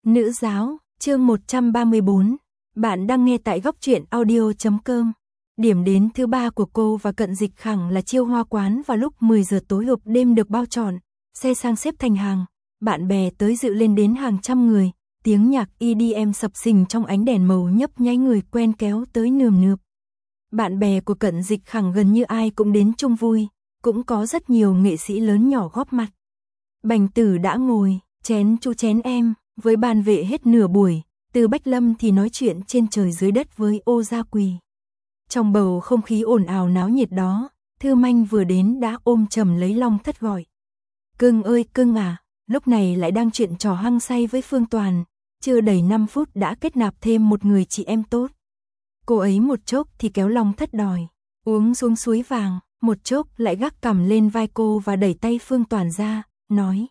Nữ giáo, chương 134. Bạn đang nghe tại góc truyện audio.com. Điểm đến thứ 3 của cô và Cận Dịch Khẳng là chiêu hoa quán vào lúc 10 giờ tối hộp đêm được bao trọn, xe sang xếp thành hàng, bạn bè tới dự lên đến hàng trăm người, tiếng nhạc EDM sập sình trong ánh đèn màu nhấp nháy người quen kéo tới nườm nượp. Bạn bè của Cận Dịch Khẳng gần như ai cũng đến chung vui, cũng có rất nhiều nghệ sĩ lớn nhỏ góp mặt. Bành Tử đã ngồi, chén chú chén em, với ban vệ hết nửa buổi, Từ Bách Lâm thì nói chuyện trên trời dưới đất với Ô Gia Quỳ. Trong bầu không khí ồn ào náo nhiệt đó, Thư Manh vừa đến đã ôm chầm lấy Long Thất gọi. Cưng ơi cưng à, lúc này lại đang chuyện trò hăng say với Phương Toàn, chưa đầy 5 phút đã kết nạp thêm một người chị em tốt. Cô ấy một chốc thì kéo Long Thất đòi uống xuống suối vàng, một chốc lại gác cằm lên vai cô và đẩy tay Phương Toàn ra, nói: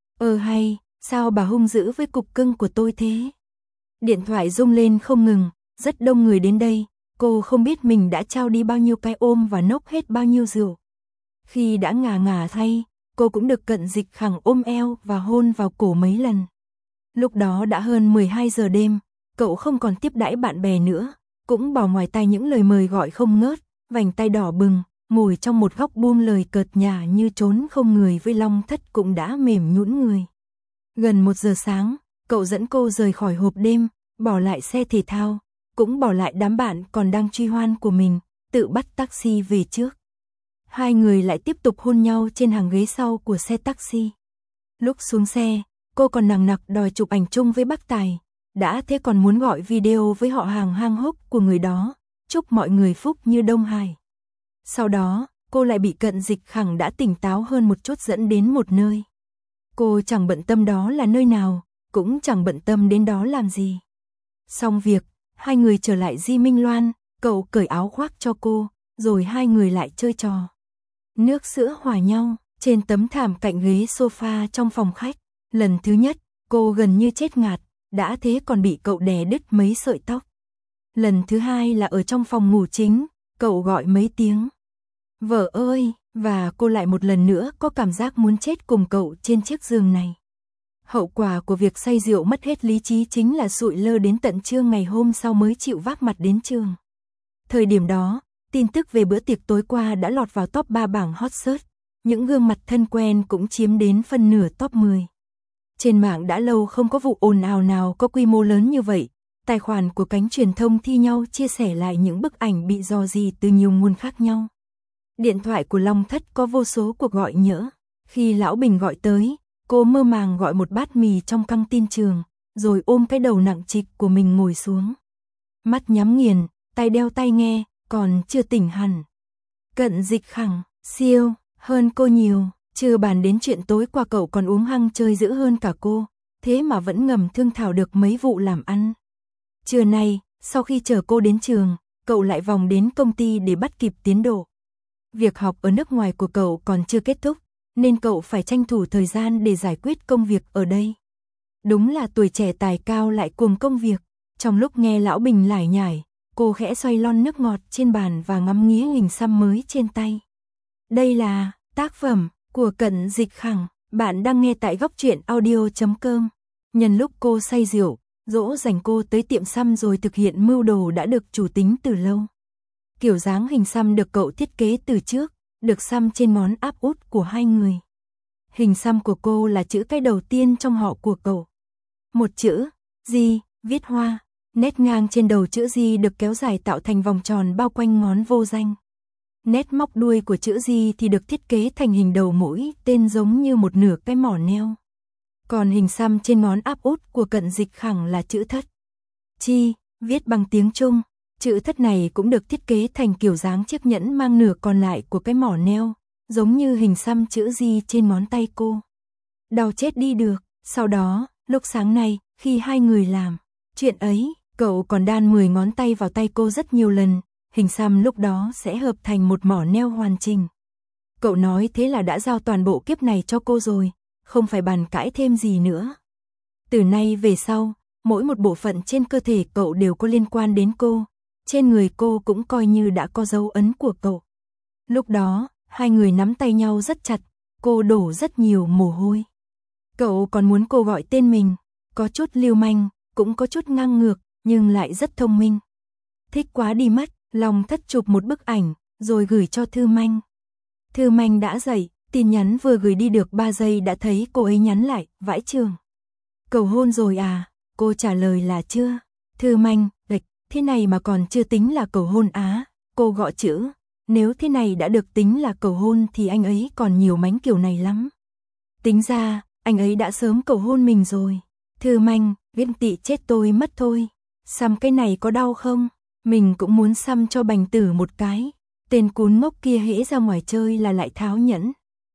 hay, sao bà hung dữ với cục cưng của tôi thế? Điện thoại rung lên không ngừng, rất đông người đến đây, cô không biết mình đã trao đi bao nhiêu cái ôm và nốc hết bao nhiêu rượu. Khi đã ngà ngà thay, cô cũng được Cận Dịch Khẳng ôm eo và hôn vào cổ mấy lần. Lúc đó đã hơn 12 giờ đêm, cậu không còn tiếp đãi bạn bè nữa, cũng bỏ ngoài tai những lời mời gọi không ngớt, vành tay đỏ bừng, ngồi trong một góc buông lời cợt nhả như trốn không người với Long Thất cũng đã mềm nhũn người. Gần 1 giờ sáng, cậu dẫn cô rời khỏi hộp đêm, bỏ lại xe thể thao, cũng bỏ lại đám bạn còn đang truy hoan của mình, tự bắt taxi về trước. Hai người lại tiếp tục hôn nhau trên hàng ghế sau của xe taxi. Lúc xuống xe, cô còn nằng nặc đòi chụp ảnh chung với bác Tài, đã thế còn muốn gọi video với họ hàng hang hốc của người đó, chúc mọi người phúc như Đông Hải. Sau đó, cô lại bị Cận Dịch Khẳng đã tỉnh táo hơn một chút dẫn đến một nơi. Cô chẳng bận tâm đó là nơi nào, cũng chẳng bận tâm đến đó làm gì. Xong việc, hai người trở lại Di Minh Loan, cậu cởi áo khoác cho cô, rồi hai người lại chơi trò nước sữa hòa nhau, trên tấm thảm cạnh ghế sofa trong phòng khách. Lần thứ nhất, cô gần như chết ngạt, đã thế còn bị cậu đè đứt mấy sợi tóc. Lần thứ hai là ở trong phòng ngủ chính, cậu gọi mấy tiếng vợ ơi, và cô lại một lần nữa có cảm giác muốn chết cùng cậu trên chiếc giường này. Hậu quả của việc say rượu mất hết lý trí chính là sụi lơ đến tận trưa ngày hôm sau mới chịu vác mặt đến trường. Thời điểm đó, tin tức về bữa tiệc tối qua đã lọt vào top 3 bảng hot search, những gương mặt thân quen cũng chiếm đến phân nửa top 10. Trên mạng đã lâu không có vụ ồn ào nào có quy mô lớn như vậy, tài khoản của cánh truyền thông thi nhau chia sẻ lại những bức ảnh bị rò rỉ từ nhiều nguồn khác nhau. Điện thoại của Long Thất có vô số cuộc gọi nhỡ, khi Lão Bình gọi tới, cô mơ màng gọi một bát mì trong căng tin trường, rồi ôm cái đầu nặng trịch của mình ngồi xuống. Mắt nhắm nghiền, tai đeo tai nghe, còn chưa tỉnh hẳn. Cận Dịch Khẳng, siêu, hơn cô nhiều, chưa bàn đến chuyện tối qua cậu còn uống hăng chơi dữ hơn cả cô, thế mà vẫn ngầm thương thảo được mấy vụ làm ăn. Trưa nay, sau khi chở cô đến trường, cậu lại vòng đến công ty để bắt kịp tiến độ. Việc học ở nước ngoài của cậu còn chưa kết thúc, nên cậu phải tranh thủ thời gian để giải quyết công việc ở đây. Đúng là tuổi trẻ tài cao lại cuồng công việc. Trong lúc nghe Lão Bình lải nhải, cô khẽ xoay lon nước ngọt trên bàn và ngắm nghía hình xăm mới trên tay. Đây là tác phẩm của Cận Dịch Khẳng, bạn đang nghe tại góc truyện audio.com. Nhân lúc cô say rượu, dỗ dành cô tới tiệm xăm rồi thực hiện mưu đồ đã được chủ tính từ lâu. Kiểu dáng hình xăm được cậu thiết kế từ trước, được xăm trên ngón áp út của hai người. Hình xăm của cô là chữ cái đầu tiên trong họ của cậu. Một chữ, Di, viết hoa, nét ngang trên đầu chữ Di được kéo dài tạo thành vòng tròn bao quanh ngón vô danh. Nét móc đuôi của chữ Di thì được thiết kế thành hình đầu mũi tên giống như một nửa cái mỏ neo. Còn hình xăm trên ngón áp út của Cận Dịch Khẳng là chữ Thất. Chi, viết bằng tiếng Trung. Chữ Thất này cũng được thiết kế thành kiểu dáng chiếc nhẫn mang nửa còn lại của cái mỏ neo, giống như hình xăm chữ Di trên ngón tay cô. Đau chết đi được. Sau đó, lúc sáng nay, khi hai người làm chuyện ấy, cậu còn đan 10 ngón tay vào tay cô rất nhiều lần, hình xăm lúc đó sẽ hợp thành một mỏ neo hoàn chỉnh. Cậu nói thế là đã giao toàn bộ kiếp này cho cô rồi, không phải bàn cãi thêm gì nữa. Từ nay về sau, mỗi một bộ phận trên cơ thể cậu đều có liên quan đến cô, trên người cô cũng coi như đã có dấu ấn của cậu. Lúc đó, hai người nắm tay nhau rất chặt, cô đổ rất nhiều mồ hôi. Cậu còn muốn cô gọi tên mình, Có chút lưu manh, cũng có chút ngang ngược, nhưng lại rất thông minh. Thích quá đi mất, Long Thất chụp một bức ảnh, rồi gửi cho Thư Manh. Thư Manh đã dậy, tin nhắn vừa gửi đi được 3 giây đã thấy cô ấy nhắn lại, vãi chưởng. Cầu hôn rồi à? Cô trả lời là chưa. Thư Manh, địch, thế này mà còn chưa tính là cầu hôn á. Cô gõ chữ, nếu thế này đã được tính là cầu hôn thì anh ấy còn nhiều mánh kiểu này lắm. Tính ra, anh ấy đã sớm cầu hôn mình rồi. Thư Manh, ghen tị chết tôi mất thôi. Xăm cái này có đau không? Mình cũng muốn xăm cho Bành Tử một cái. Tên cún ngốc kia hễ ra ngoài chơi là lại tháo nhẫn.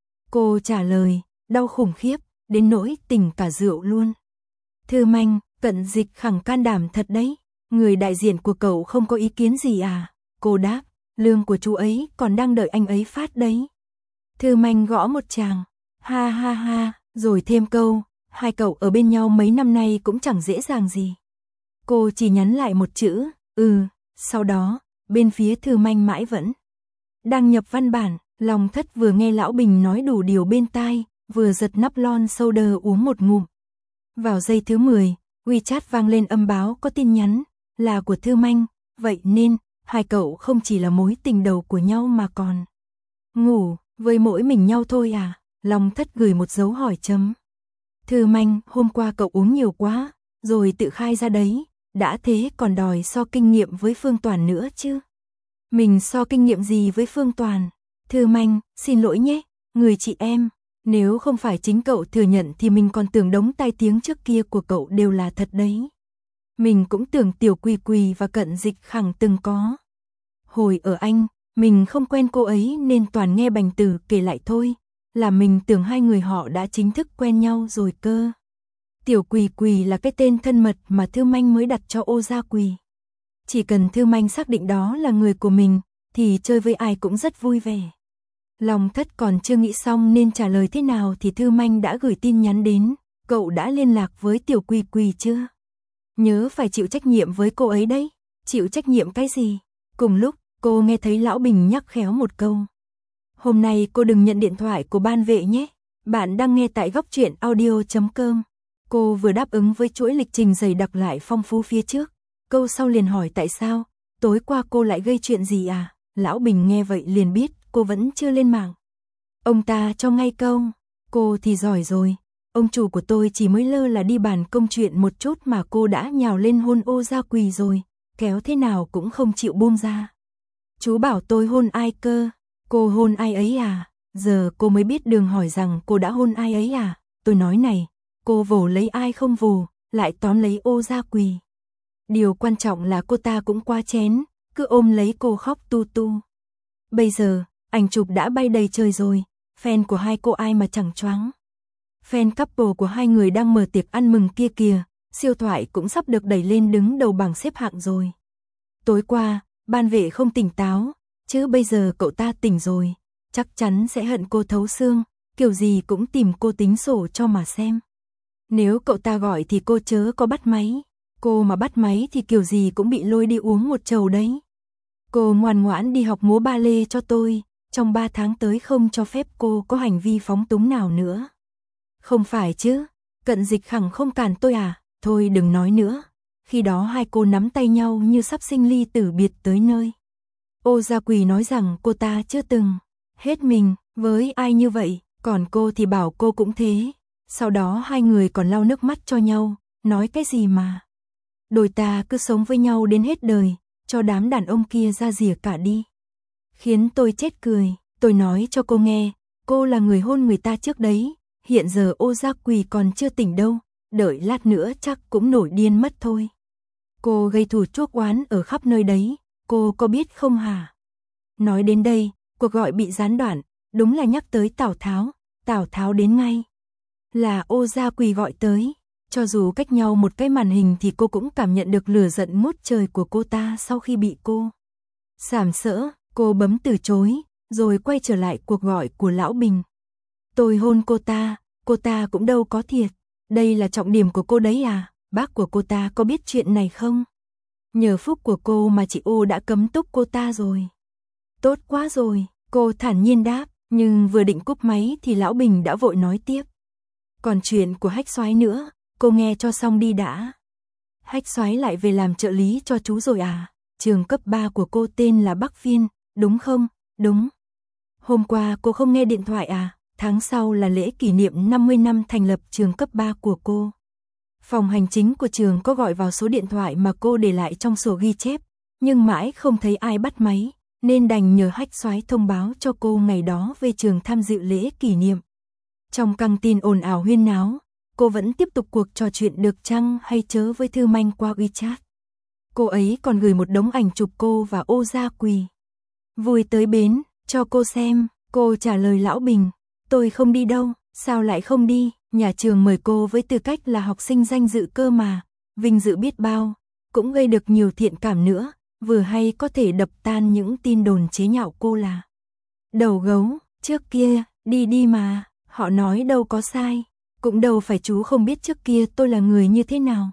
Cô trả lời, đau khủng khiếp, đến nỗi tỉnh cả rượu luôn. Thư Manh, Cận Dịch Khẳng can đảm thật đấy. Người đại diện của cậu không có ý kiến gì à? Cô đáp, lương của chú ấy còn đang đợi anh ấy phát đấy. Thư Manh gõ một tràng, ha ha ha, rồi thêm câu, hai cậu ở bên nhau mấy năm nay cũng chẳng dễ dàng gì. Cô chỉ nhắn lại một chữ, sau đó, bên phía Thư Manh mãi vẫn đang nhập văn bản. Long Thất vừa nghe Lão Bình nói đủ điều bên tai, vừa giật nắp lon soda uống một ngụm. Vào giây thứ 10, WeChat vang lên âm báo có tin nhắn, là của Thư Manh, vậy nên, hai cậu không chỉ là mối tình đầu của nhau mà còn ngủ với mỗi mình nhau thôi à? Long Thất gửi một dấu hỏi chấm. Thư Manh, hôm qua cậu uống nhiều quá, rồi tự khai ra đấy, đã thế còn đòi so kinh nghiệm với Phương Toàn nữa chứ. Mình so kinh nghiệm gì với Phương Toàn? Thư Manh, xin lỗi nhé, người chị em, nếu không phải chính cậu thừa nhận thì mình còn tưởng đống tai tiếng trước kia của cậu đều là thật đấy. Mình cũng tưởng Tiểu Quỳ Quỳ và Cận Dịch Khẳng từng có. Hồi ở Anh, mình không quen cô ấy nên toàn nghe Bành Tử kể lại thôi, là mình tưởng hai người họ đã chính thức quen nhau rồi cơ. Tiểu Quỳ Quỳ là cái tên thân mật mà Thư Manh mới đặt cho Ô Gia Quỳ. Chỉ cần Thư Manh xác định đó là người của mình, thì chơi với ai cũng rất vui vẻ. Long Thất còn chưa nghĩ xong nên trả lời thế nào thì Thư Manh đã gửi tin nhắn đến, cậu đã liên lạc với Tiểu Quỳ Quỳ chưa? Nhớ phải chịu trách nhiệm với cô ấy đấy. Chịu trách nhiệm cái gì? Cùng lúc, cô nghe thấy Lão Bình nhắc khéo một câu. Hôm nay cô đừng nhận điện thoại của ban vệ nhé. Bạn đang nghe tại góc truyện audio.com. Cô vừa đáp ứng với chuỗi lịch trình dày đặc lại phong phú phía trước. Câu sau liền hỏi tại sao, tối qua cô lại gây chuyện gì à? Lão Bình nghe vậy liền biết cô vẫn chưa lên mạng. Ông ta cho ngay câu, cô thì giỏi rồi. Ông chủ của tôi chỉ mới lơ là đi bàn công chuyện một chút mà cô đã nhào lên hôn Ô Gia Quỳ rồi, kéo thế nào cũng không chịu buông ra. Chú bảo tôi hôn ai cơ? Cô hôn ai ấy à? Giờ cô mới biết đường hỏi rằng cô đã hôn ai ấy à? Tôi nói này, cô vồ lấy ai không vồ, lại tóm lấy Ô Gia Quỳ. Điều quan trọng là cô ta cũng quá chén, cứ ôm lấy cô khóc tu tu. Bây giờ, ảnh chụp đã bay đầy trời rồi, fan của hai cô ai mà chẳng choáng. Fan couple của hai người đang mở tiệc ăn mừng kia kìa, siêu thoại cũng sắp được đẩy lên đứng đầu bảng xếp hạng rồi. Tối qua, ban vệ không tỉnh táo, chứ bây giờ cậu ta tỉnh rồi, chắc chắn sẽ hận cô thấu xương, kiểu gì cũng tìm cô tính sổ cho mà xem. Nếu cậu ta gọi thì cô chớ có bắt máy, cô mà bắt máy thì kiểu gì cũng bị lôi đi uống một chầu đấy. Cô ngoan ngoãn đi học múa ba lê cho tôi, trong 3 tháng tới không cho phép cô có hành vi phóng túng nào nữa. Không phải chứ, Cận Dịch Khẳng không cản tôi à? Thôi đừng nói nữa. Khi đó hai cô nắm tay nhau như sắp sinh ly tử biệt tới nơi. Ô Gia Quỳ nói rằng cô ta chưa từng hết mình với ai như vậy, còn cô thì bảo cô cũng thế. Sau đó hai người còn lau nước mắt cho nhau, nói cái gì mà. Đôi ta cứ sống với nhau đến hết đời, cho đám đàn ông kia ra rìa cả đi. Khiến tôi chết cười, tôi nói cho cô nghe, cô là người hôn người ta trước đấy. Hiện giờ Ô Gia Quỳ còn chưa tỉnh đâu, đợi lát nữa chắc cũng nổi điên mất thôi. Cô gây thù chuốc oán ở khắp nơi đấy, cô có biết không hả? Nói đến đây, cuộc gọi bị gián đoạn, đúng là nhắc tới Tào Tháo đến ngay. Là Ô Gia Quỳ gọi tới, cho dù cách nhau một cái màn hình thì cô cũng cảm nhận được lửa giận ngút trời của cô ta sau khi bị cô sàm sỡ, cô bấm từ chối, rồi quay trở lại cuộc gọi của Lão Bình. Tôi hôn cô ta cũng đâu có thiệt, đây là trọng điểm của cô đấy à, bác của cô ta có biết chuyện này không? Nhờ phúc của cô mà chị Ô đã cấm túc cô ta rồi. Tốt quá rồi, cô thản nhiên đáp, nhưng vừa định cúp máy thì Lão Bình đã vội nói tiếp. Còn chuyện của Hách Soái nữa, cô nghe cho xong đi đã. Hách Soái lại về làm trợ lý cho chú rồi à? Trường cấp 3 của cô tên là Bắc Viên, đúng không? Đúng. Hôm qua cô không nghe điện thoại à? Tháng sau là lễ kỷ niệm 50 năm thành lập trường cấp 3 của cô. Phòng hành chính của trường có gọi vào số điện thoại mà cô để lại trong sổ ghi chép, nhưng mãi không thấy ai bắt máy, nên đành nhờ Hách Soái thông báo cho cô ngày đó về trường tham dự lễ kỷ niệm. Trong căng tin ồn ào huyên náo, cô vẫn tiếp tục cuộc trò chuyện được chăng hay chớ với Thư Manh qua WeChat. Cô ấy còn gửi một đống ảnh chụp cô và Ô Gia Quỳ. Vui tới bến, cho cô xem, cô trả lời Lão Bình, tôi không đi đâu. Sao lại không đi, nhà trường mời cô với tư cách là học sinh danh dự cơ mà, vinh dự biết bao, cũng gây được nhiều thiện cảm nữa, vừa hay có thể đập tan những tin đồn chế nhạo cô là đầu gấu, trước kia, đi mà, họ nói đâu có sai, cũng đâu phải chú không biết trước kia tôi là người như thế nào.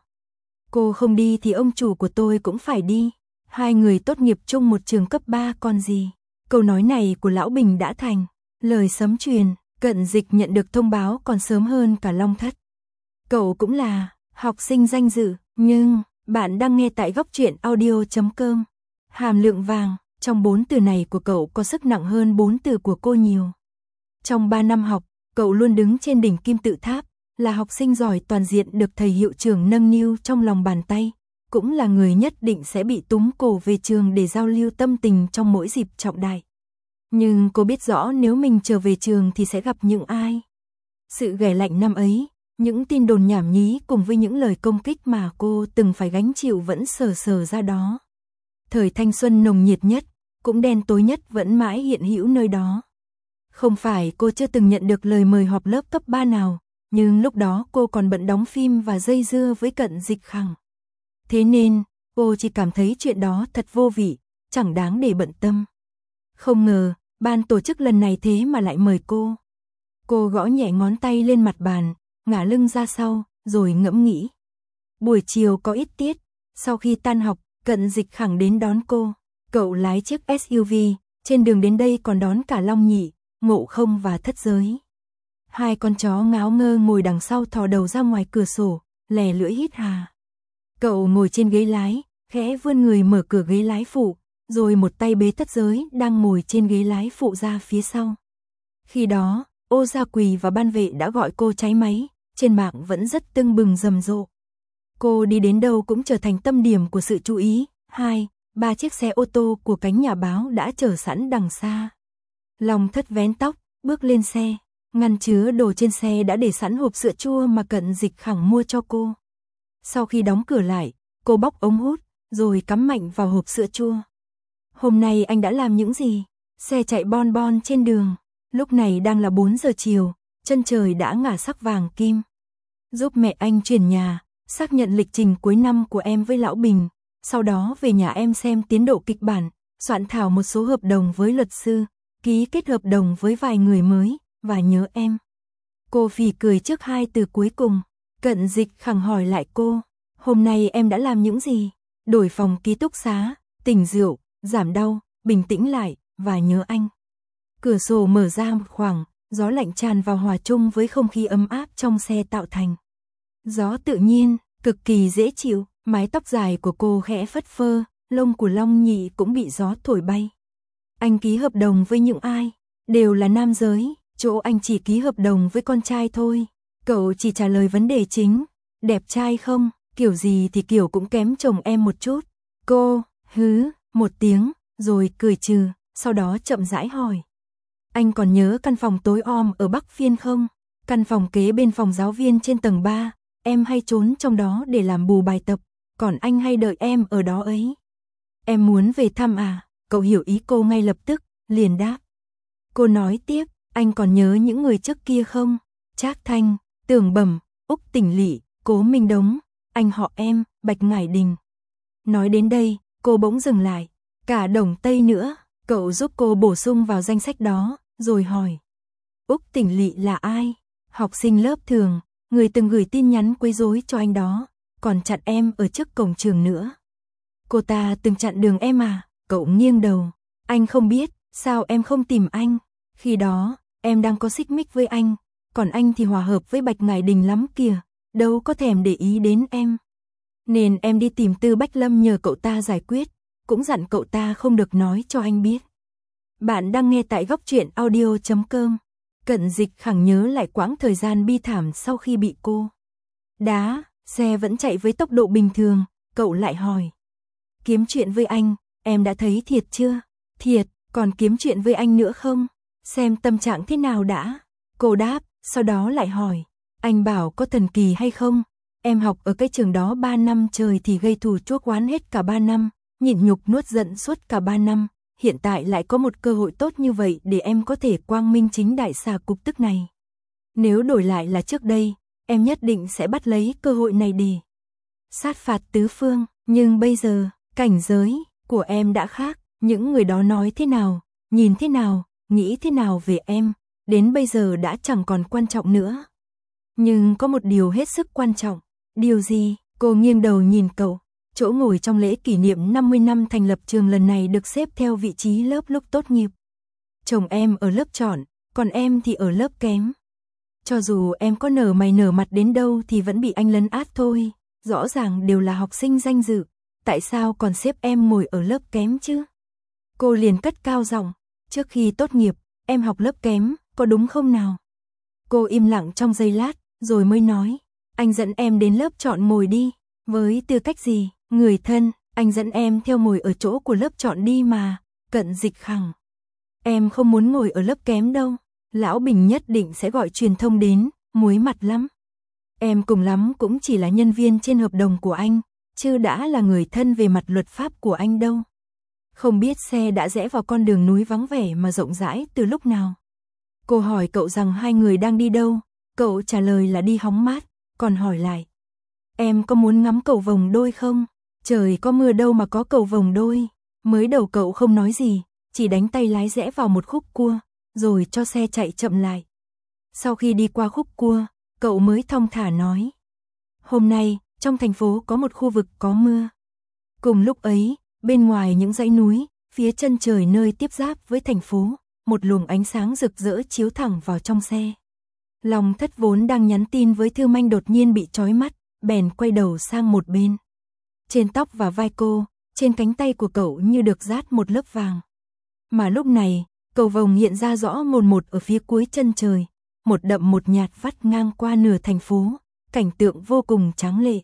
Cô không đi thì ông chủ của tôi cũng phải đi, hai người tốt nghiệp chung một trường cấp 3 còn gì. Câu nói này của Lão Bình đã thành lời sấm truyền. Cận Dịch nhận được thông báo còn sớm hơn cả Long Thất. Cậu cũng là học sinh danh dự, nhưng bạn đang nghe tại goctruyện.audio.com. Hàm lượng vàng, trong 4 từ này của cậu có sức nặng hơn 4 từ của cô nhiều. Trong 3 năm học, cậu luôn đứng trên đỉnh kim tự tháp, là học sinh giỏi toàn diện được thầy hiệu trưởng nâng niu trong lòng bàn tay, cũng là người nhất định sẽ bị túm cổ về trường để giao lưu tâm tình trong mỗi dịp trọng đại. Nhưng cô biết rõ nếu mình trở về trường thì sẽ gặp những ai. Sự ghẻ lạnh năm ấy, những tin đồn nhảm nhí cùng với những lời công kích mà cô từng phải gánh chịu vẫn sờ ra đó. Thời thanh xuân nồng nhiệt nhất, cũng đen tối nhất vẫn mãi hiện hữu nơi đó. Không phải cô chưa từng nhận được lời mời họp lớp cấp 3 nào, nhưng lúc đó cô còn bận đóng phim và dây dưa với Cận Dịch Khẳng. Thế nên, cô chỉ cảm thấy chuyện đó thật vô vị, chẳng đáng để bận tâm. Không ngờ, ban tổ chức lần này thế mà lại mời cô. Cô gõ nhẹ ngón tay lên mặt bàn, ngả lưng ra sau, rồi ngẫm nghĩ. Buổi chiều có ít tiết, sau khi tan học, Cận Dịch Khẳng đến đón cô. Cậu lái chiếc SUV, trên đường đến đây còn đón cả Long Nhị, Ngộ Không và Thất Giới. Hai con chó ngáo ngơ ngồi đằng sau thò đầu ra ngoài cửa sổ, lè lưỡi hít hà. Cậu ngồi trên ghế lái, khẽ vươn người mở cửa ghế lái phụ, rồi một tay bế Thất Giới đang ngồi trên ghế lái phụ ra phía sau. Khi đó, Ô Gia Quỳ và ban vệ đã gọi cô cháy máy, trên mạng vẫn rất tưng bừng rầm rộ. Cô đi đến đâu cũng trở thành tâm điểm của sự chú ý. 2-3 chiếc xe ô tô của cánh nhà báo đã chờ sẵn đằng xa. Long Thất vén tóc, bước lên xe, ngăn chứa đồ trên xe đã để sẵn hộp sữa chua mà Cận Dịch Khẳng mua cho cô. Sau khi đóng cửa lại, cô bóc ống hút, rồi cắm mạnh vào hộp sữa chua. Hôm nay anh đã làm những gì? Xe chạy bon bon trên đường. Lúc này đang là 4 giờ chiều, chân trời đã ngả sắc vàng kim. Giúp mẹ anh chuyển nhà, xác nhận lịch trình cuối năm của em với Lão Bình. Sau đó về nhà em xem tiến độ kịch bản, soạn thảo một số hợp đồng với luật sư, ký kết hợp đồng với vài người mới, và nhớ em. Cô phì cười trước 2 từ cuối cùng. Cận Dịch Khẳng hỏi lại cô, hôm nay em đã làm những gì? Đổi phòng ký túc xá, tỉnh rượu, giảm đau, bình tĩnh lại, và nhớ anh. Cửa sổ mở ra một khoảng, gió lạnh tràn vào hòa chung với không khí ấm áp trong xe tạo thành. Gió tự nhiên, cực kỳ dễ chịu, mái tóc dài của cô khẽ phất phơ, lông của Long Nhị cũng bị gió thổi bay. Anh ký hợp đồng với những ai? Đều là nam giới, chỗ anh chỉ ký hợp đồng với con trai thôi. Cậu chỉ trả lời vấn đề chính, đẹp trai không, kiểu gì thì kiểu cũng kém chồng em một chút. Cô, hứ, một tiếng, rồi cười trừ, sau đó chậm rãi hỏi. Anh còn nhớ căn phòng tối om ở Bắc Phiên không? Căn phòng kế bên phòng giáo viên trên tầng 3, em hay trốn trong đó để làm bù bài tập, còn anh hay đợi em ở đó ấy. Em muốn về thăm à? Cậu hiểu ý cô ngay lập tức, liền đáp. Cô nói tiếp, anh còn nhớ những người trước kia không? Trác Thanh, Tưởng Bẩm, Úc Tỉnh Lỵ, Cố Minh Đống, anh họ em, Bạch Ngải Đình. Nói đến đây, cô bỗng dừng lại, cả Đồng Tây nữa, cậu giúp cô bổ sung vào danh sách đó, rồi hỏi. Úc Tỉnh Lỵ là ai? Học sinh lớp thường, người từng gửi tin nhắn quấy rối cho anh đó, còn chặn em ở trước cổng trường nữa. Cô ta từng chặn đường em à? Cậu nghiêng đầu, anh không biết, sao em không tìm anh? Khi đó, em đang có xích mích với anh, còn anh thì hòa hợp với Bạch Ngải Đình lắm kìa. đâu có thèm để ý đến em. Nên em đi tìm Tư Bách Lâm nhờ cậu ta giải quyết, cũng dặn cậu ta không được nói cho anh biết. Bạn đang nghe tại góc truyện audio.com. Cận Dịch Khẳng nhớ lại quãng thời gian bi thảm sau khi bị cô đá, xe vẫn chạy với tốc độ bình thường, cậu lại hỏi. Kiếm chuyện với anh, em đã thấy Thiệt chưa? Thiệt, còn kiếm chuyện với anh nữa không? Xem tâm trạng thế nào đã. Cô đáp, sau đó lại hỏi. Anh bảo có thần kỳ hay không? Em học ở cái trường đó 3 năm trời thì gây thù chuốc oán hết cả 3 năm, nhịn nhục nuốt giận suốt cả 3 năm. Hiện tại lại có một cơ hội tốt như vậy để em có thể quang minh chính đại xả cục tức này. Nếu đổi lại là trước đây, em nhất định sẽ bắt lấy cơ hội này để sát phạt tứ phương. Nhưng bây giờ, cảnh giới của em đã khác. Những người đó nói thế nào, nhìn thế nào, nghĩ thế nào về em, đến bây giờ đã chẳng còn quan trọng nữa. Nhưng có một điều hết sức quan trọng. Điều gì? Cô nghiêng đầu nhìn cậu. Chỗ ngồi trong lễ kỷ niệm 50 năm thành lập trường lần này được xếp theo vị trí lớp lúc tốt nghiệp. Chồng em ở lớp chọn, còn em thì ở lớp kém. Cho dù em có nở mày nở mặt đến đâu thì vẫn bị anh lấn át thôi. Rõ ràng đều là học sinh danh dự. Tại sao còn xếp em ngồi ở lớp kém chứ? Cô liền cất cao giọng. Trước khi tốt nghiệp, em học lớp kém, có đúng không nào? Cô im lặng trong giây lát, rồi mới nói. Anh dẫn em đến lớp chọn ngồi đi. Với tư cách gì? Người thân, anh dẫn em theo ngồi ở chỗ của lớp chọn đi mà. Cận Dịch Khẳng. Em không muốn ngồi ở lớp kém đâu. Lão Bình nhất định sẽ gọi truyền thông đến, muối mặt lắm. Em cùng lắm cũng chỉ là nhân viên trên hợp đồng của anh, chứ đã là người thân về mặt luật pháp của anh đâu. Không biết xe đã rẽ vào con đường núi vắng vẻ mà rộng rãi từ lúc nào. Cô hỏi cậu rằng hai người đang đi đâu, cậu trả lời là đi hóng mát, còn hỏi lại. Em có muốn ngắm cầu vồng đôi không? Trời có mưa đâu mà có cầu vồng đôi. Mới đầu cậu không nói gì, chỉ đánh tay lái rẽ vào một khúc cua, rồi cho xe chạy chậm lại. Sau khi đi qua khúc cua, cậu mới thong thả nói. Hôm nay, trong thành phố có một khu vực có mưa. Cùng lúc ấy, bên ngoài những dãy núi, phía chân trời nơi tiếp giáp với thành phố, một luồng ánh sáng rực rỡ chiếu thẳng vào trong xe. Long Thất vốn đang nhắn tin với Thư Manh đột nhiên bị chói mắt, bèn quay đầu sang một bên. Trên tóc và vai cô, trên cánh tay của cậu như được dát một lớp vàng. Mà lúc này, cầu vồng hiện ra rõ mồn một ở phía cuối chân trời, một đậm một nhạt vắt ngang qua nửa thành phố, cảnh tượng vô cùng tráng lệ.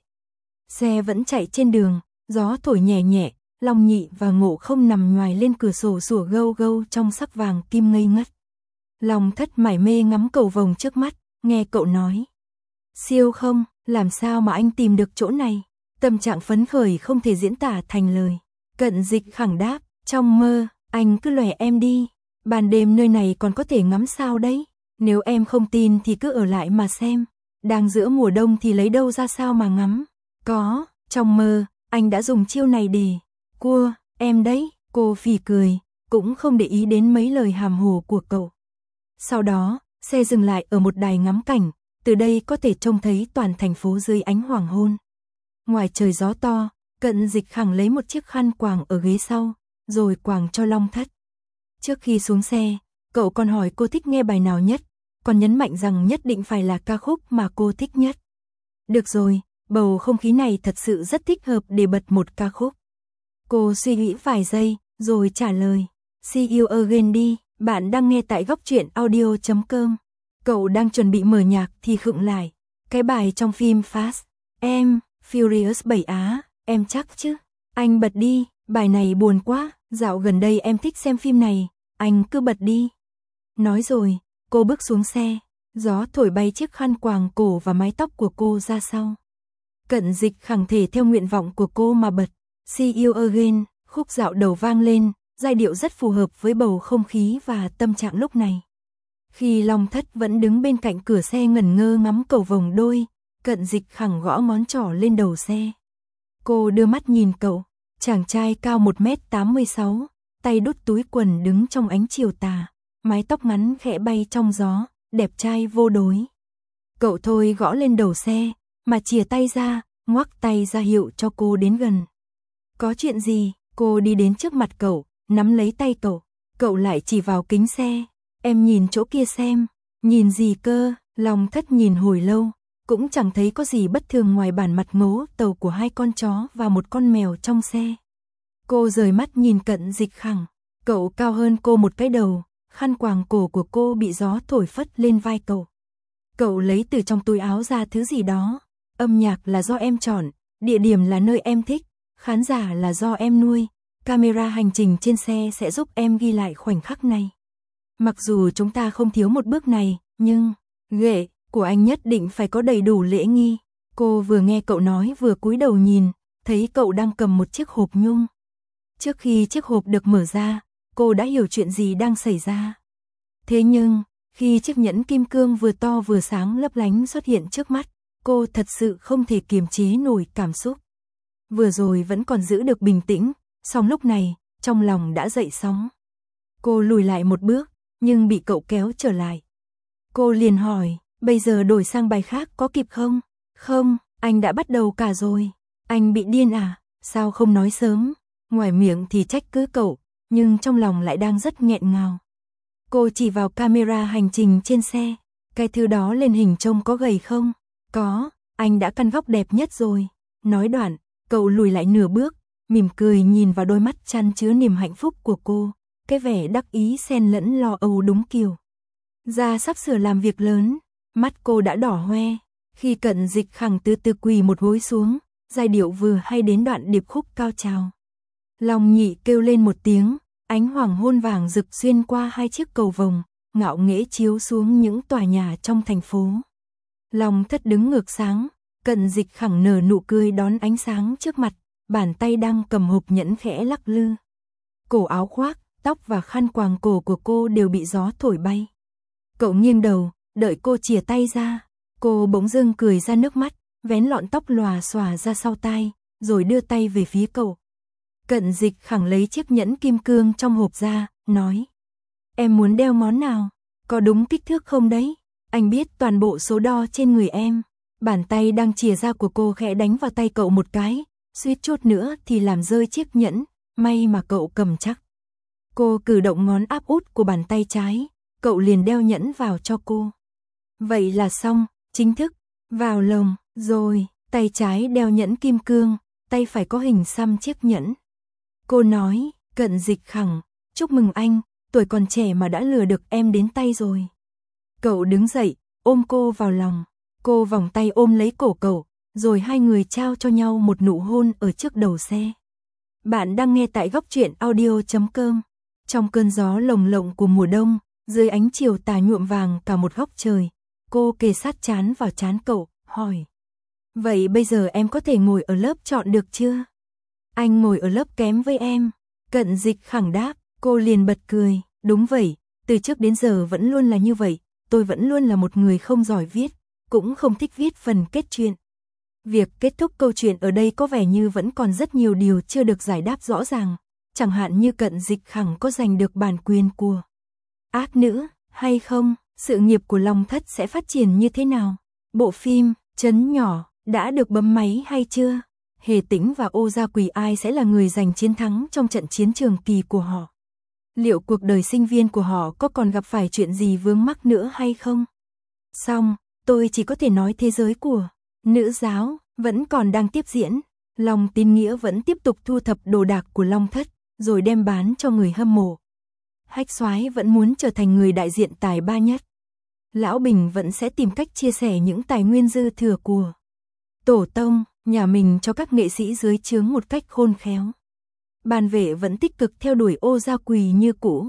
Xe vẫn chạy trên đường, gió thổi nhẹ nhẹ, Long Nhị và Ngộ Không nằm ngoài lên cửa sổ sủa gâu gâu trong sắc vàng kim ngây ngất. Long Thất mải mê ngắm cầu vồng trước mắt, nghe cậu nói. Siêu không, làm sao mà anh tìm được chỗ này? Tâm trạng phấn khởi không thể diễn tả thành lời. Cận Dịch Khẳng đáp, trong mơ, anh cứ lòe em đi. Ban đêm nơi này còn có thể ngắm sao đấy. Nếu em không tin thì cứ ở lại mà xem. Đang giữa mùa đông thì lấy đâu ra sao mà ngắm. Có, trong mơ, anh đã dùng chiêu này để cua em đấy. Cô phì cười, cũng không để ý đến mấy lời hàm hồ của cậu. Sau đó, xe dừng lại ở một đài ngắm cảnh. Từ đây có thể trông thấy toàn thành phố dưới ánh hoàng hôn. Ngoài trời gió to, Cận Dịch Khẳng lấy một chiếc khăn quàng ở ghế sau, rồi quàng cho Long Thất. Trước khi xuống xe, cậu còn hỏi cô thích nghe bài nào nhất, còn nhấn mạnh rằng nhất định phải là ca khúc mà cô thích nhất. Được rồi, bầu không khí này thật sự rất thích hợp để bật một ca khúc. Cô suy nghĩ vài giây, rồi trả lời. See You Again đi, bạn đang nghe tại góc truyện audio.com. Cậu đang chuẩn bị mở nhạc thì khựng lại. Cái bài trong phim Fast and Furious 7 á, em chắc chứ? Anh bật đi, bài này buồn quá, dạo gần đây em thích xem phim này, anh cứ bật đi. Nói rồi, cô bước xuống xe, gió thổi bay chiếc khăn quàng cổ và mái tóc của cô ra sau. Cận Dịch Khẳng thể theo nguyện vọng của cô mà bật. See You Again, khúc dạo đầu vang lên, giai điệu rất phù hợp với bầu không khí và tâm trạng lúc này. Khi Long Thất vẫn đứng bên cạnh cửa xe ngẩn ngơ ngắm cầu vồng đôi, Cận Dịch Khẳng gõ ngón trỏ lên đầu xe. Cô đưa mắt nhìn cậu, chàng trai cao 1m86, tay đút túi quần đứng trong ánh chiều tà, mái tóc ngắn khẽ bay trong gió, đẹp trai vô đối. Cậu thôi gõ lên đầu xe, mà chìa tay ra, ngoắc tay ra hiệu cho cô đến gần. Có chuyện gì? Cô đi đến trước mặt cậu, nắm lấy tay cậu. Cậu lại chỉ vào kính xe. Em nhìn chỗ kia xem. Nhìn gì cơ? Long Thất nhìn hồi lâu, cũng chẳng thấy có gì bất thường ngoài bản mặt ngố tàu của hai con chó và một con mèo trong xe. Cô rời mắt nhìn Cận Dịch Khẳng, cậu cao hơn cô một cái đầu, khăn quàng cổ của cô bị gió thổi phất lên vai cậu. Cậu lấy từ trong túi áo ra thứ gì đó, âm nhạc là do em chọn, địa điểm là nơi em thích, khán giả là do em nuôi, camera hành trình trên xe sẽ giúp em ghi lại khoảnh khắc này. Mặc dù chúng ta không thiếu một bước này, nhưng ghệ của anh nhất định phải có đầy đủ lễ nghi. Cô vừa nghe cậu nói vừa cúi đầu nhìn, thấy cậu đang cầm một chiếc hộp nhung. Trước khi chiếc hộp được mở ra, cô đã hiểu chuyện gì đang xảy ra. Thế nhưng, khi chiếc nhẫn kim cương vừa to vừa sáng lấp lánh xuất hiện trước mắt, cô thật sự không thể kiềm chế nổi cảm xúc. Vừa rồi vẫn còn giữ được bình tĩnh, song lúc này, trong lòng đã dậy sóng. Cô lùi lại một bước, nhưng bị cậu kéo trở lại. Cô liền hỏi, bây giờ đổi sang bài khác có kịp không? Không, anh đã bắt đầu cả rồi. Anh bị điên à? Sao không nói sớm? Ngoài miệng thì trách cứ cậu, nhưng trong lòng lại đang rất nghẹn ngào. Cô chỉ vào camera hành trình trên xe. Cái thứ đó lên hình trông có gầy không? Có, anh đã căn góc đẹp nhất rồi. Nói đoạn, cậu lùi lại nửa bước, mỉm cười nhìn vào đôi mắt chan chứa niềm hạnh phúc của cô. Cái vẻ đắc ý xen lẫn lo âu đúng kiểu. Ra sắp sửa làm việc lớn, mắt cô đã đỏ hoe. Khi Cận Dịch Khẳng từ từ quỳ một gối xuống, giai điệu vừa hay đến đoạn điệp khúc cao trào. Long Nhị kêu lên một tiếng, ánh hoàng hôn vàng rực xuyên qua hai chiếc cầu vồng, ngạo nghễ chiếu xuống những tòa nhà trong thành phố. Long Thất đứng ngược sáng, Cận Dịch Khẳng nở nụ cười đón ánh sáng trước mặt, bàn tay đang cầm hộp nhẫn khẽ lắc lư. Cổ áo khoác, tóc và khăn quàng cổ của cô đều bị gió thổi bay. Cậu nghiêng đầu, đợi cô chìa tay ra. Cô bỗng dưng cười ra nước mắt, vén lọn tóc lòa xòa ra sau tai, rồi đưa tay về phía cậu. Cận Dịch Khẳng lấy chiếc nhẫn kim cương trong hộp ra, nói. Em muốn đeo món nào? Có đúng kích thước không đấy? Anh biết toàn bộ số đo trên người em. Bàn tay đang chìa ra của cô khẽ đánh vào tay cậu một cái, suýt chút nữa thì làm rơi chiếc nhẫn, may mà cậu cầm chắc. Cô cử động ngón áp út của bàn tay trái, cậu liền đeo nhẫn vào cho cô. Vậy là xong, chính thức, vào lồng, rồi, tay trái đeo nhẫn kim cương, tay phải có hình xăm chiếc nhẫn. Cô nói, Cận Dịch Khẳng, chúc mừng anh, tuổi còn trẻ mà đã lừa được em đến tay rồi. Cậu đứng dậy, ôm cô vào lòng, cô vòng tay ôm lấy cổ cậu, rồi hai người trao cho nhau một nụ hôn ở trước đầu xe. Bạn đang nghe tại góc truyện audio.com. Trong cơn gió lồng lộng của mùa đông, dưới ánh chiều tà nhuộm vàng cả một góc trời, cô kề sát trán vào trán cậu, hỏi. Vậy bây giờ em có thể ngồi ở lớp chọn được chưa? Anh ngồi ở lớp kém với em. Cận Dịch Khẳng đáp, cô liền bật cười. Đúng vậy, từ trước đến giờ vẫn luôn là như vậy, tôi vẫn luôn là một người không giỏi viết, cũng không thích viết phần kết truyện. Việc kết thúc câu chuyện ở đây có vẻ như vẫn còn rất nhiều điều chưa được giải đáp rõ ràng, chẳng hạn như Cận Dịch Khẳng có giành được bản quyền của ác nữ hay không, sự nghiệp của Long Thất sẽ phát triển như thế nào, bộ phim Trấn Nhỏ đã được bấm máy hay chưa, Hề Tĩnh và Ô Gia Quỳ ai sẽ là người giành chiến thắng trong trận chiến trường kỳ của họ. Liệu cuộc đời sinh viên của họ có còn gặp phải chuyện gì vướng mắc nữa hay không? Xong, tôi chỉ có thể nói thế giới của nữ giáo vẫn còn đang tiếp diễn. Long Tín Nghĩa vẫn tiếp tục thu thập đồ đạc của Long Thất, rồi đem bán cho người hâm mộ. Hách Soái vẫn muốn trở thành người đại diện tài ba nhất. Lão Bình vẫn sẽ tìm cách chia sẻ những tài nguyên dư thừa của tổ tông, nhà mình cho các nghệ sĩ dưới trướng một cách khôn khéo. Bàn Vệ vẫn tích cực theo đuổi Ô Gia Quỳ như cũ.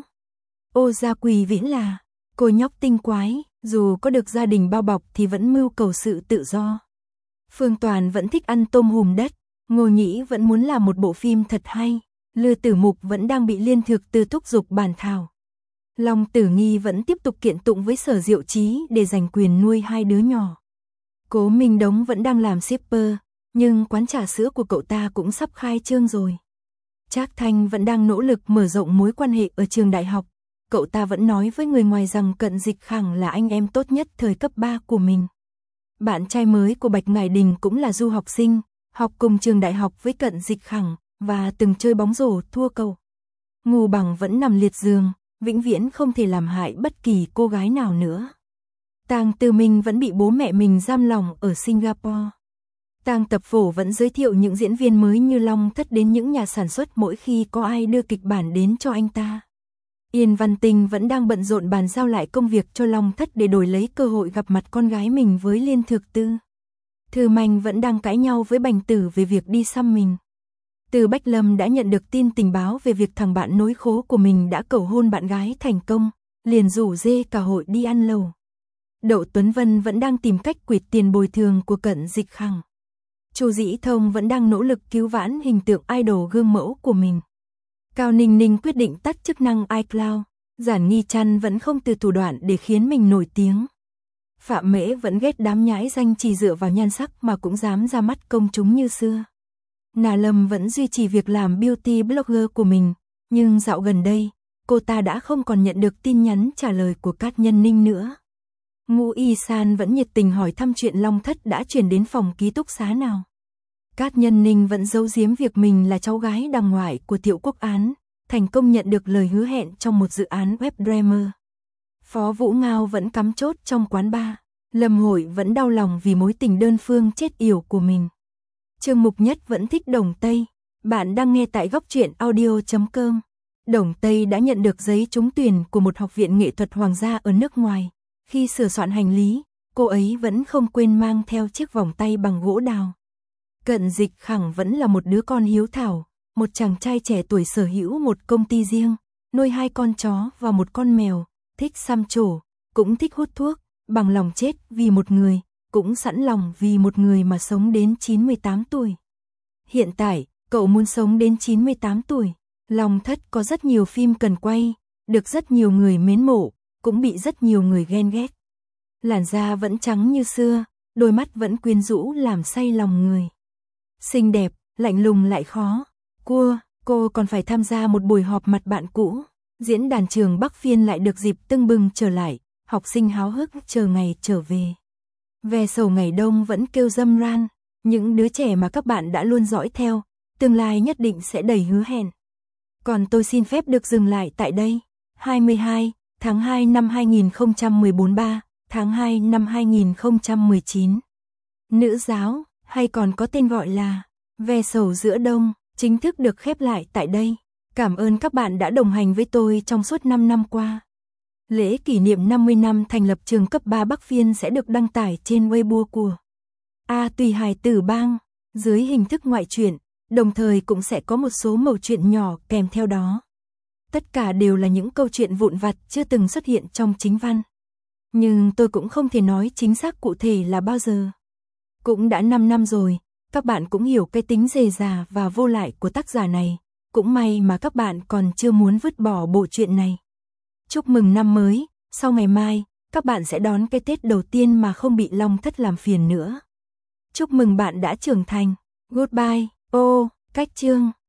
Ô Gia Quỳ vĩnh là cô nhóc tinh quái, dù có được gia đình bao bọc thì vẫn mưu cầu sự tự do. Phương Toàn vẫn thích ăn tôm hùm đất, Ngô Nhĩ vẫn muốn làm một bộ phim thật hay, Lư Tử Mục vẫn đang bị Liên Thực Tư thúc giục bàn thảo. Long Tử Nghi vẫn tiếp tục kiện tụng với Sở Diệu Chí để giành quyền nuôi hai đứa nhỏ. Cố Minh Đống vẫn đang làm shipper, nhưng quán trà sữa của cậu ta cũng sắp khai trương rồi. Trác Thanh vẫn đang nỗ lực mở rộng mối quan hệ ở trường đại học. Cậu ta vẫn nói với người ngoài rằng Cận Dịch Khẳng là anh em tốt nhất thời cấp 3 của mình. Bạn trai mới của Bạch Ngải Đình cũng là du học sinh, học cùng trường đại học với Cận Dịch Khẳng, và từng chơi bóng rổ thua cậu. Ngô Bằng vẫn nằm liệt giường, vĩnh viễn không thể làm hại bất kỳ cô gái nào nữa. Tang Tư Minh vẫn bị bố mẹ mình giam lỏng ở Singapore. Tang Tập Phổ vẫn giới thiệu những diễn viên mới như Long Thất đến những nhà sản xuất mỗi khi có ai đưa kịch bản đến cho anh ta. Yên Văn Tinh vẫn đang bận rộn bàn giao lại công việc cho Long Thất để đổi lấy cơ hội gặp mặt con gái mình với Liên Thược Tư. Thư Manh vẫn đang cãi nhau với Bành Tử về việc đi xăm mình. Từ Bách Lâm đã nhận được tin tình báo về việc thằng bạn nối khố của mình đã cầu hôn bạn gái thành công, liền rủ dê cả hội đi ăn lẩu. Đậu Tuấn Vân vẫn đang tìm cách quỵt tiền bồi thường của Cận Dịch Khẳng. Chu Dĩ Thông vẫn đang nỗ lực cứu vãn hình tượng idol gương mẫu của mình. Cao Ninh Ninh quyết định tắt chức năng iCloud. Giản Nghi Trăn vẫn không từ thủ đoạn để khiến mình nổi tiếng. Phạm Mễ vẫn ghét đám nhãi danh chỉ dựa vào nhan sắc mà cũng dám ra mắt công chúng như xưa. Nà Lâm vẫn duy trì việc làm beauty blogger của mình, nhưng dạo gần đây, cô ta đã không còn nhận được tin nhắn trả lời của Cát Nhân Ninh nữa. Ngũ Y San vẫn nhiệt tình hỏi thăm chuyện Long Thất đã chuyển đến phòng ký túc xá nào. Cát Nhân Ninh vẫn giấu giếm việc mình là cháu gái đàng ngoại của Thiệu Quốc Án, thành công nhận được lời hứa hẹn trong một dự án webdreamer. Phó Vũ Ngao vẫn cắm chốt trong quán bar. Lâm Hội vẫn đau lòng vì mối tình đơn phương chết yểu của mình. Trương Mục Nhất vẫn thích Đồng Tây. Bạn đang nghe tại góc truyện audio.com. Đồng Tây đã nhận được giấy trúng tuyển của một học viện nghệ thuật hoàng gia ở nước ngoài. Khi sửa soạn hành lý, cô ấy vẫn không quên mang theo chiếc vòng tay bằng gỗ đào. Cận Dịch Khẳng vẫn là một đứa con hiếu thảo, một chàng trai trẻ tuổi sở hữu một công ty riêng, nuôi 2 con chó và 1 con mèo, thích xăm trổ, cũng thích hút thuốc, bằng lòng chết vì một người, cũng sẵn lòng vì một người mà sống đến 98 tuổi. Hiện tại, cậu muốn sống đến 98 tuổi. Long Thất có rất nhiều phim cần quay, được rất nhiều người mến mộ, cũng bị rất nhiều người ghen ghét. Làn da vẫn trắng như xưa, đôi mắt vẫn quyến rũ làm say lòng người. Xinh đẹp, lạnh lùng lại khó. Cô còn phải tham gia một buổi họp mặt bạn cũ. Diễn đàn trường Bắc Phiên lại được dịp tưng bừng trở lại, học sinh háo hức chờ ngày trở về. Ve sầu ngày đông vẫn kêu râm ran, những đứa trẻ mà các bạn đã luôn dõi theo, tương lai nhất định sẽ đầy hứa hẹn. Còn tôi xin phép được dừng lại tại đây. 22 tháng 2 năm 2014 3 tháng 2 năm 2019. Nữ giáo, hay còn có tên gọi là Ve sầu giữa đông, chính thức được khép lại tại đây. Cảm ơn các bạn đã đồng hành với tôi trong suốt 5 năm qua. Lễ kỷ niệm 50 năm thành lập trường cấp 3 Bắc Phiên sẽ được đăng tải trên Weibo của Tùy Hải Tử Bang, dưới hình thức ngoại truyện, đồng thời cũng sẽ có một số mẩu chuyện nhỏ kèm theo đó. Tất cả đều là những câu chuyện vụn vặt chưa từng xuất hiện trong chính văn. Nhưng tôi cũng không thể nói chính xác cụ thể là bao giờ. Cũng đã 5 năm rồi, các bạn cũng hiểu cái tính dề dà và vô lại của tác giả này. Cũng may mà các bạn còn chưa muốn vứt bỏ bộ truyện này. Chúc mừng năm mới, sau ngày mai, các bạn sẽ đón cái Tết đầu tiên mà không bị Long Thất làm phiền nữa. Chúc mừng bạn đã trưởng thành. Goodbye. Cách chương